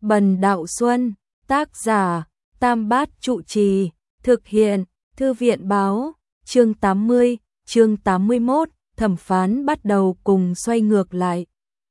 Bần Đạo Xuân, tác giả, Tam Bát Trụ Trì, thực hiện, Thư viện báo, chương 80, chương 81, thẩm phán bắt đầu cùng xoay ngược lại.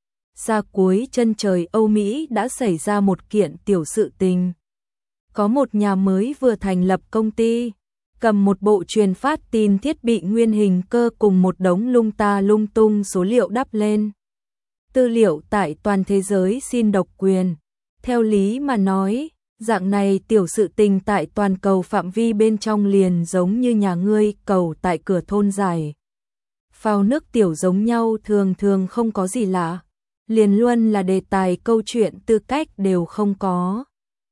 Ra cuối chân trời Âu Mỹ đã xảy ra một kiện tiểu sự tình. Có một nhà mới vừa thành lập công ty, cầm một bộ truyền phát tin thiết bị nguyên hình cơ cùng một đống lung ta lung tung số liệu đắp lên. Tư liệu tại toàn thế giới xin độc quyền. Theo lý mà nói, dạng này tiểu sự tình tại toàn cầu phạm vi bên trong liền giống như nhà ngươi cầu tại cửa thôn giải. Phao nước tiểu giống nhau thường thường không có gì lạ, liền luôn là đề tài câu chuyện tư cách đều không có.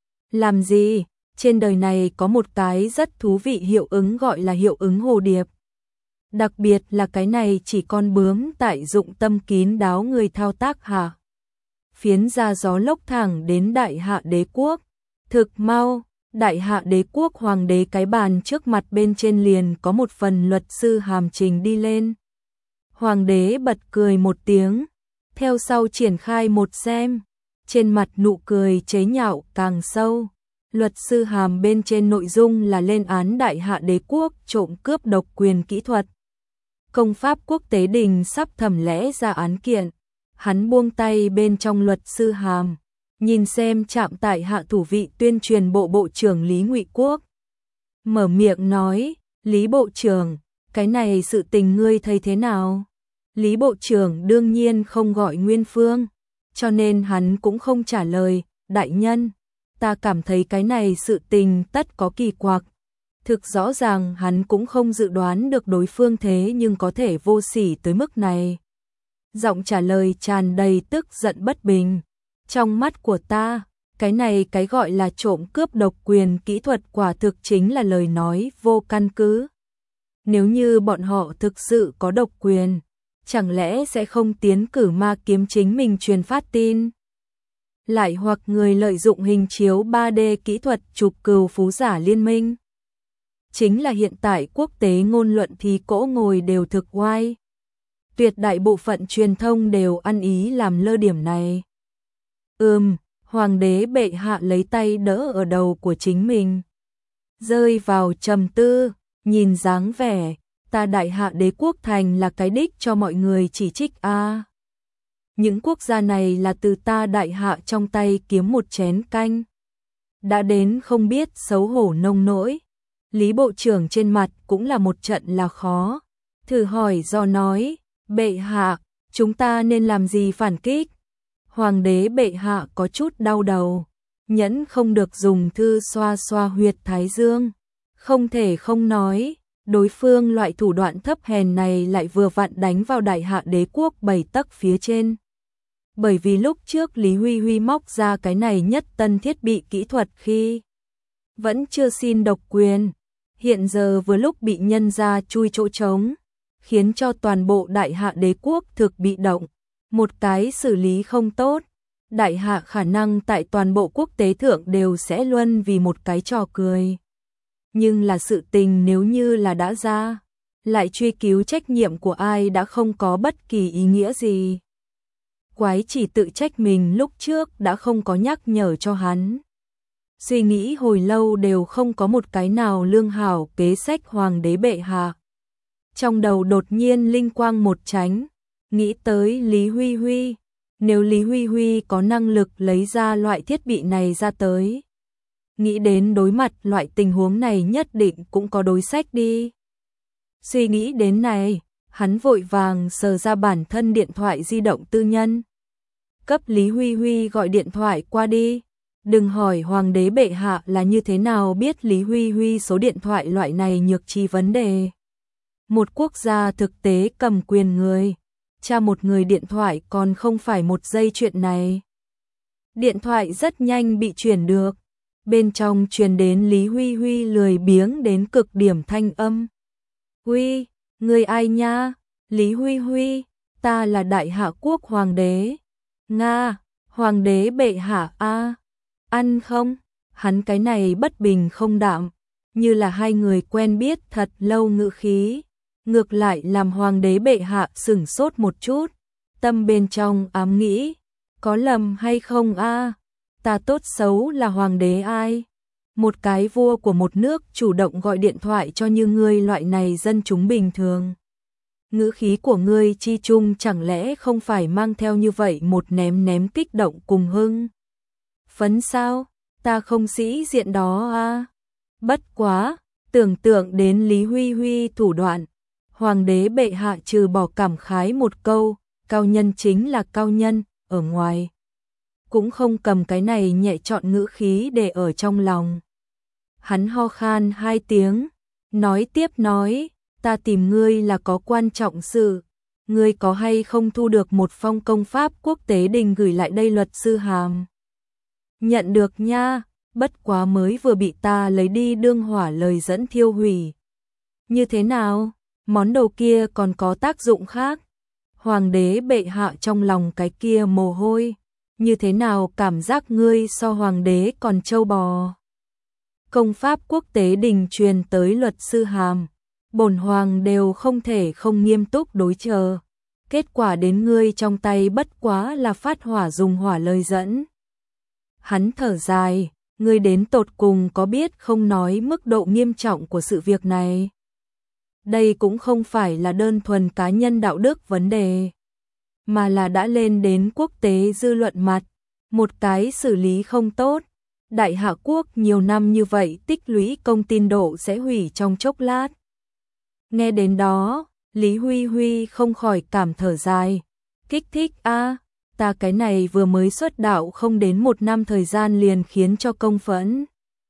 Làm gì? Trên đời này có một cái rất thú vị hiệu ứng gọi là hiệu ứng hồ điệp. Đặc biệt là cái này chỉ con bướm tại dụng tâm kín đáo người thao tác hạ. Phiến ra gió lốc thẳng đến Đại Hạ Đế quốc. Thực mau, Đại Hạ Đế quốc hoàng đế cái bàn trước mặt bên trên liền có một phần luật sư hàm trình đi lên. Hoàng đế bật cười một tiếng, theo sau triển khai một xem, trên mặt nụ cười chế nhạo càng sâu. Luật sư hàm bên trên nội dung là lên án Đại Hạ Đế quốc trộm cướp độc quyền kỹ thuật. Công pháp quốc tế đình sắp thẩm lẽ ra án kiện. Hắn buông tay bên trong luật sư hàm, nhìn xem chạm tại hạ thủ vị tuyên truyền bộ bộ trưởng Lý Ngụy Quốc. Mở miệng nói, Lý Bộ trưởng, cái này sự tình ngươi thấy thế nào? Lý Bộ trưởng đương nhiên không gọi nguyên phương, cho nên hắn cũng không trả lời, đại nhân, ta cảm thấy cái này sự tình tất có kỳ quặc. Thực rõ ràng hắn cũng không dự đoán được đối phương thế nhưng có thể vô sỉ tới mức này. Giọng trả lời tràn đầy tức giận bất bình. Trong mắt của ta, cái này cái gọi là trộm cướp độc quyền kỹ thuật quả thực chính là lời nói vô căn cứ. Nếu như bọn họ thực sự có độc quyền, chẳng lẽ sẽ không tiến cử ma kiếm chính mình truyền phát tin? Lại hoặc người lợi dụng hình chiếu 3D kỹ thuật chụp cừu phú giả liên minh? Chính là hiện tại quốc tế ngôn luận thì cỗ ngồi đều thực oai. Tuyệt đại bộ phận truyền thông đều ăn ý làm lơ điểm này. Hoàng đế bệ hạ lấy tay đỡ ở đầu của chính mình. Rơi vào trầm tư, nhìn dáng vẻ, ta Đại Hạ Đế quốc thành là cái đích cho mọi người chỉ trích a. Những quốc gia này là từ ta Đại Hạ trong tay kiếm một chén canh. Đã đến không biết xấu hổ nông nỗi. Lý Bộ trưởng trên mặt cũng là một trận là khó. Thử hỏi do nói, bệ hạ, chúng ta nên làm gì phản kích? Hoàng đế bệ hạ có chút đau đầu, nhẫn không được dùng thư xoa xoa huyệt thái dương. Không thể không nói, đối phương loại thủ đoạn thấp hèn này lại vừa vặn đánh vào Đại Hạ Đế quốc 7 tấc phía trên. Bởi vì lúc trước Lý Huy Huy móc ra cái này nhất tân thiết bị kỹ thuật khi vẫn chưa xin độc quyền, hiện giờ vừa lúc bị nhân ra chui chỗ trống, khiến cho toàn bộ Đại Hạ Đế quốc thực bị động. Một cái xử lý không tốt, Đại Hạ khả năng tại toàn bộ quốc tế thượng đều sẽ luân vì một cái trò cười. Nhưng là sự tình nếu như là đã ra, lại truy cứu trách nhiệm của ai đã không có bất kỳ ý nghĩa gì. Quái chỉ tự trách mình lúc trước đã không có nhắc nhở cho hắn. Suy nghĩ hồi lâu đều không có một cái nào lương hảo kế sách hoàng đế bệ hạ. Trong đầu đột nhiên linh quang một chánh, nghĩ tới Lý Huy Huy, nếu Lý Huy Huy có năng lực lấy ra loại thiết bị này ra tới. Nghĩ đến đối mặt loại tình huống này nhất định cũng có đối sách đi. Suy nghĩ đến này, hắn vội vàng sờ ra bản thân điện thoại di động tư nhân. Cấp Lý Huy Huy gọi điện thoại qua đi. Đừng hỏi hoàng đế bệ hạ là như thế nào biết Lý Huy Huy số điện thoại loại này nhược trí vấn đề. Một quốc gia thực tế cầm quyền người, tra một người điện thoại còn không phải một giây chuyện này. Điện thoại rất nhanh bị chuyển được, bên trong truyền đến Lý Huy Huy lười biếng đến cực điểm thanh âm. Huy, người ai nha? Lý Huy Huy, ta là Đại Hạ quốc hoàng đế. Nga, hoàng đế bệ hạ a. Ăn không? Hắn cái này bất bình không đạm, như là hai người quen biết thật lâu ngữ khí. Ngược lại làm hoàng đế bệ hạ sửng sốt một chút, tâm bên trong ám nghĩ, có lầm hay không a? Ta tốt xấu là hoàng đế ai? Một cái vua của một nước chủ động gọi điện thoại cho như ngươi loại này dân chúng bình thường. Ngữ khí của ngươi chi chung chẳng lẽ không phải mang theo như vậy một ném ném kích động cùng hưng phấn sao? Ta không sĩ diện đó à? Bất quá, tưởng tượng đến Lý Huy Huy thủ đoạn, hoàng đế bệ hạ trừ bỏ cảm khái một câu, cao nhân chính là cao nhân, ở ngoài cũng không cầm cái này nhẹ chọn ngữ khí để ở trong lòng. Hắn ho khan 2 tiếng, nói tiếp nói, ta tìm ngươi là có quan trọng sự, ngươi có hay không thu được một phong công pháp quốc tế đình gửi lại đây luật sư hàm? Nhận được nha, bất quá mới vừa bị ta lấy đi đương hỏa lời dẫn thiêu hủy. Như thế nào, món đồ kia còn có tác dụng khác? Hoàng đế bệ hạ trong lòng cái kia mồ hôi, như thế nào cảm giác ngươi so hoàng đế còn trâu bò? Công pháp quốc tế đình truyền tới luật sư hàm, bổn hoàng đều không thể không nghiêm túc đối chờ. Kết quả đến ngươi trong tay bất quá là phát hỏa dùng hỏa lời dẫn. Hắn thở dài, ngươi đến tột cùng có biết không nói mức độ nghiêm trọng của sự việc này? Đây cũng không phải là đơn thuần cá nhân đạo đức vấn đề, mà là đã lên đến quốc tế dư luận mặt, một cái xử lý không tốt. Đại Hạ quốc nhiều năm như vậy tích lũy công tin độ sẽ hủy trong chốc lát. Nghe đến đó, Lý Huy Huy không khỏi cảm thở dài. Kích thích a, ta cái này vừa mới xuất đạo không đến 1 năm thời gian liền khiến cho công phẫn.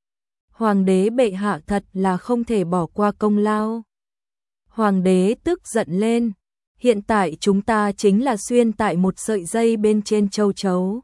Hoàng đế bệ hạ thật là không thể bỏ qua công lao. Hoàng đế tức giận lên. Hiện tại chúng ta chính là xuyên tại một sợi dây bên trên châu chấu.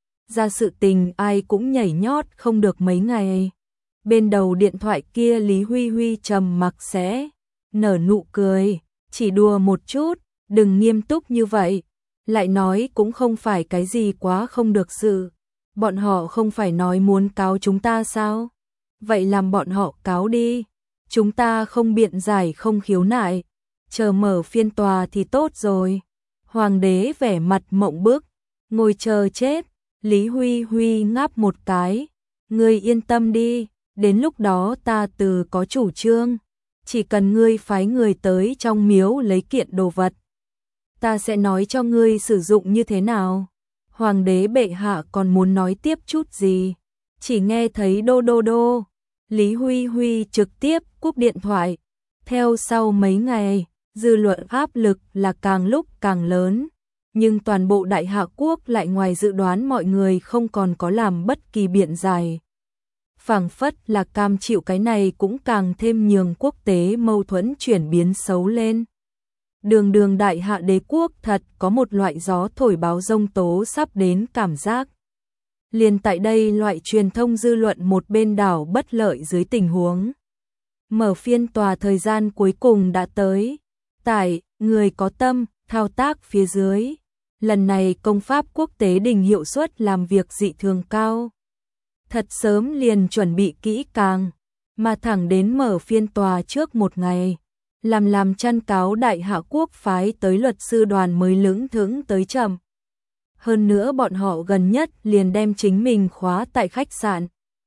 Ra sự tình ai cũng nhảy nhót không được mấy ngày. Bên đầu điện thoại kia Lý Huy Huy trầm mặc sẽ nở nụ cười, chỉ đùa một chút, đừng nghiêm túc như vậy. Lại nói cũng không phải cái gì quá không được sự. Bọn họ không phải nói muốn cáo chúng ta sao? Vậy làm bọn họ cáo đi. Chúng ta không biện giải không khiếu nại. Chờ mở phiên tòa thì tốt rồi. Hoàng đế vẻ mặt mộng bức, ngồi chờ chết. Lý Huy Huy ngáp một cái. Ngươi yên tâm đi, đến lúc đó ta từ có chủ trương. Chỉ cần ngươi phái người tới trong miếu lấy kiện đồ vật, ta sẽ nói cho ngươi sử dụng như thế nào. Hoàng đế bệ hạ còn muốn nói tiếp chút gì, chỉ nghe thấy đô đô đô. Lý Huy Huy trực tiếp cúp điện thoại. Theo sau mấy ngày, dư luận áp lực là càng lúc càng lớn. Nhưng toàn bộ Đại Hạ quốc lại ngoài dự đoán mọi người không còn có làm bất kỳ biện giải. Phảng phất là cam chịu cái này cũng càng thêm nhường quốc tế mâu thuẫn chuyển biến xấu lên. Đường Đại Hạ đế quốc thật có một loại gió thổi báo giông tố sắp đến cảm giác. Liền tại đây loại truyền thông dư luận một bên đảo bất lợi dưới tình huống. Mở phiên tòa thời gian cuối cùng đã tới. Tại, người có tâm, thao tác phía dưới. Lần này công pháp quốc tế đình hiệu suất làm việc dị thường cao. Thật sớm liền chuẩn bị kỹ càng, mà thẳng đến mở phiên tòa trước một ngày. Làm chăn cáo Đại Hạ quốc phái tới luật sư đoàn mới lững thững tới chậm. Hơn nữa bọn họ gần nhất liền đem chính mình khóa tại khách sạn.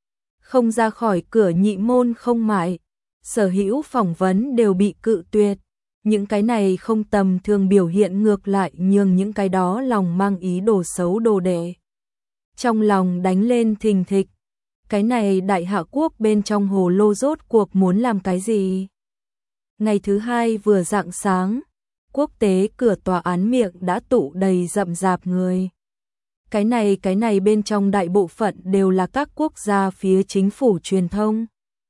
Không ra khỏi cửa nhị môn không mại. Sở hữu phỏng vấn đều bị cự tuyệt. Những cái này không tầm thường biểu hiện ngược lại nhường những cái đó lòng mang ý đồ xấu đồ đệ. Trong lòng đánh lên thình thịch. Cái này Đại Hạ quốc bên trong hồ lô rốt cuộc muốn làm cái gì? Ngày thứ hai vừa rạng sáng, quốc tế cửa tòa án miệng đã tụ đầy rậm rạp người. Cái này bên trong đại bộ phận đều là các quốc gia phía chính phủ truyền thông.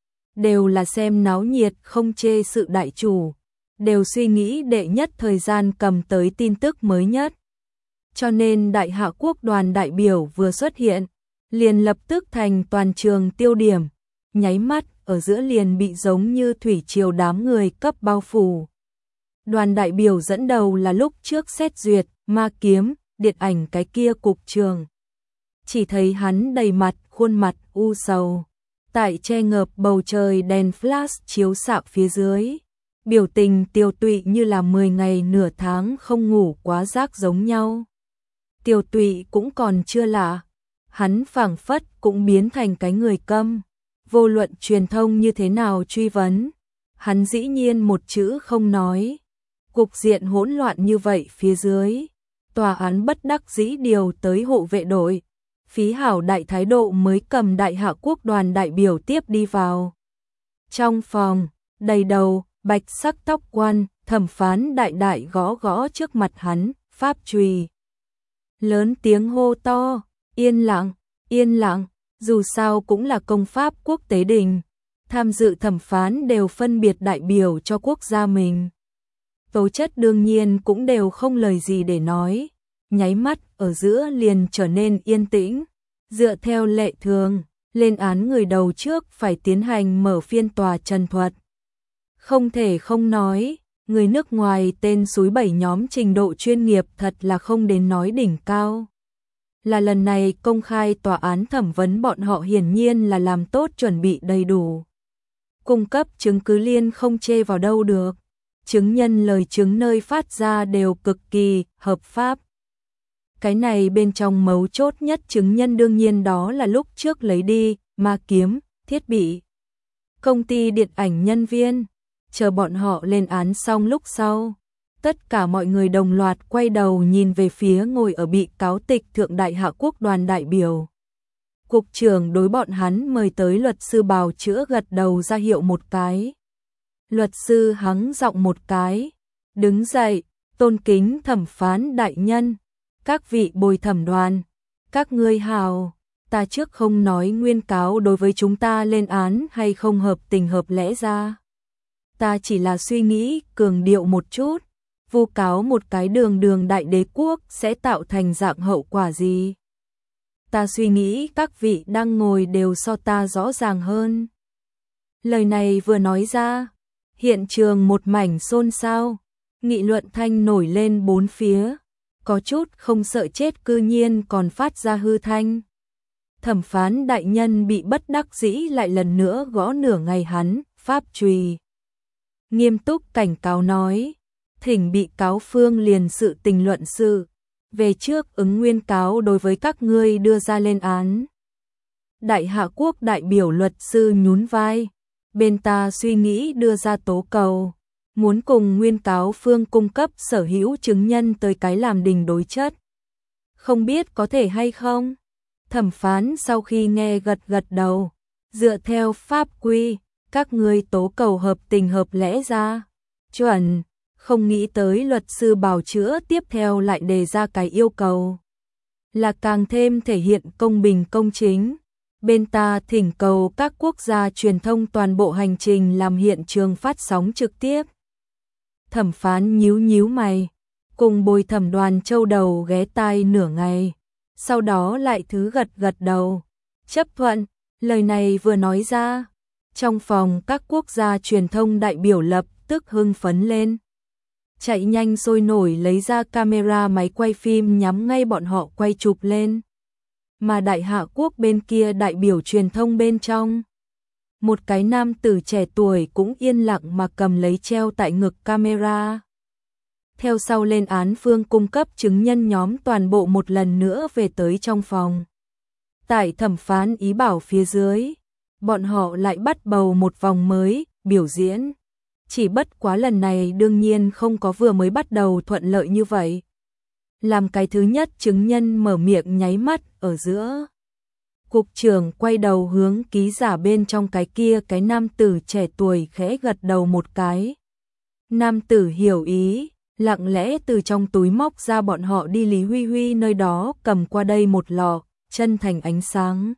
Đều là xem náo nhiệt không chê sự đại chủ. Đều suy nghĩ đệ nhất thời gian cầm tới tin tức mới nhất. Cho nên Đại Hạ quốc đoàn đại biểu vừa xuất hiện, liền lập tức thành toàn trường tiêu điểm, nháy mắt ở giữa liền bị giống như thủy triều đám người cấp bao phủ. Đoàn đại biểu dẫn đầu là lúc trước xét duyệt, ma kiếm, điện ảnh cái kia cục trường. Chỉ thấy hắn đầy mặt, khuôn mặt u sầu, tại che ngợp bầu trời đèn flash chiếu xạ phía dưới. Biểu tình tiêu tụy như là 10 ngày nửa tháng không ngủ quá rác giống nhau. Tiêu tụy cũng còn chưa lạ, hắn phảng phất cũng biến thành cái người câm, vô luận truyền thông như thế nào truy vấn, hắn dĩ nhiên một chữ không nói. Cục diện hỗn loạn như vậy phía dưới, tòa án bất đắc dĩ điều tới hộ vệ đội, Phí Hảo đại thái độ mới cầm Đại Hạ Quốc đoàn đại biểu tiếp đi vào. Trong phòng, đầy đầu, bạch sắc tóc quan, thẩm phán đại đại gõ gõ trước mặt hắn, pháp chùy. Lớn tiếng hô to, yên lặng, dù sao cũng là công pháp quốc tế đình, tham dự thẩm phán đều phân biệt đại biểu cho quốc gia mình. Tố chất đương nhiên cũng đều không lời gì để nói, nháy mắt ở giữa liền trở nên yên tĩnh, dựa theo lệ thường, lên án người đầu trước phải tiến hành mở phiên tòa trần thuật. Không thể không nói, người nước ngoài tên súi bảy nhóm trình độ chuyên nghiệp thật là không đến nói đỉnh cao. Là lần này công khai tòa án thẩm vấn bọn họ hiển nhiên là làm tốt chuẩn bị đầy đủ. Cung cấp chứng cứ liên không chê vào đâu được. Chứng nhân lời chứng nơi phát ra đều cực kỳ hợp pháp. Cái này bên trong mấu chốt nhất chứng nhân đương nhiên đó là lúc trước lấy đi ma kiếm, thiết bị. Công ty điện ảnh nhân viên, chờ bọn họ lên án xong lúc sau. Tất cả mọi người đồng loạt quay đầu nhìn về phía ngồi ở bị cáo tịch thượng Đại Hạ Quốc đoàn đại biểu. Cục trưởng đối bọn hắn mời tới luật sư bào chữa gật đầu ra hiệu một cái. Luật sư hắng giọng một cái, đứng dậy, tôn kính thẩm phán đại nhân, các vị bồi thẩm đoàn, các ngươi hào, ta trước không nói nguyên cáo đối với chúng ta lên án hay không hợp tình hợp lẽ ra. Ta chỉ là suy nghĩ cường điệu một chút, vu cáo một cái đường đại đế quốc sẽ tạo thành dạng hậu quả gì. Ta suy nghĩ các vị đang ngồi đều so ta rõ ràng hơn. Lời này vừa nói ra, hiện trường một mảnh xôn xao, nghị luận thanh nổi lên bốn phía, có chút không sợ chết cư nhiên còn phát ra hư thanh. Thẩm phán đại nhân bị bất đắc dĩ lại lần nữa gõ nửa ngày hắn, pháp chùy. Nghiêm túc cảnh cáo nói, thỉnh bị cáo phương liền sự tình luận sự, về trước ứng nguyên cáo đối với các ngươi đưa ra lên án. Đại Hạ Quốc đại biểu luật sư nhún vai, bên ta suy nghĩ đưa ra tố cầu, muốn cùng nguyên cáo phương cung cấp sở hữu chứng nhân tới cái làm đình đối chất. Không biết có thể hay không? Thẩm phán sau khi nghe gật gật đầu, dựa theo pháp quy, các ngươi tố cầu hợp tình hợp lẽ ra. Chuẩn, không nghĩ tới luật sư bào chữa tiếp theo lại đề ra cái yêu cầu. Là càng thêm thể hiện công bình công chính. Bên ta thỉnh cầu các quốc gia truyền thông toàn bộ hành trình làm hiện trường phát sóng trực tiếp. Thẩm phán nhíu mày, cùng bồi thẩm đoàn châu đầu ghé tai nửa ngày, sau đó lại thứ gật đầu, chấp thuận. Lời này vừa nói ra, trong phòng các quốc gia truyền thông đại biểu lập tức hưng phấn lên. Chạy nhanh sôi nổi lấy ra camera máy quay phim nhắm ngay bọn họ quay chụp lên. Mà Đại Hạ Quốc bên kia đại biểu truyền thông bên trong, một cái nam tử trẻ tuổi cũng yên lặng mà cầm lấy treo tại ngực camera. Theo sau lên án phương cung cấp chứng nhân nhóm toàn bộ một lần nữa về tới trong phòng. Tại thẩm phán ý bảo phía dưới, bọn họ lại bắt đầu một vòng mới, biểu diễn. Chỉ bất quá lần này đương nhiên không có vừa mới bắt đầu thuận lợi như vậy. Làm cái thứ nhất chứng nhân mở miệng nháy mắt ở giữa. Cục trưởng quay đầu hướng ký giả bên trong cái kia cái nam tử trẻ tuổi khẽ gật đầu một cái. Nam tử hiểu ý, lặng lẽ từ trong túi móc ra bọn họ đi Lý Huy Huy nơi đó cầm qua đây một lọ, chân thành ánh sáng.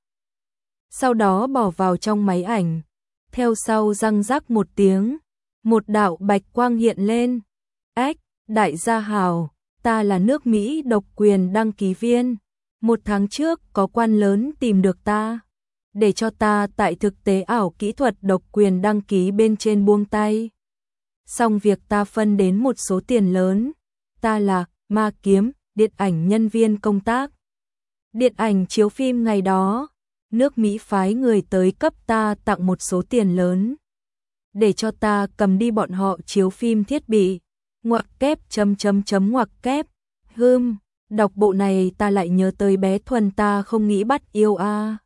Sau đó bỏ vào trong máy ảnh. Theo sau răng rắc một tiếng, một đạo bạch quang hiện lên. Ách, đại gia hào, ta là nước Mỹ độc quyền đăng ký viên. 1 tháng trước có quan lớn tìm được ta, để cho ta tại thực tế ảo kỹ thuật độc quyền đăng ký bên trên buông tay. Xong việc ta phân đến một số tiền lớn. Ta là Ma Kiếm, điện ảnh nhân viên công tác. Điện ảnh chiếu phim ngày đó, nước Mỹ phái người tới cấp ta tặng một số tiền lớn, để cho ta cầm đi bọn họ chiếu phim thiết bị. Ngoặc kép ngoặc kép. Đọc bộ này ta lại nhớ tới bé Thuần, ta không nghĩ bắt yêu a.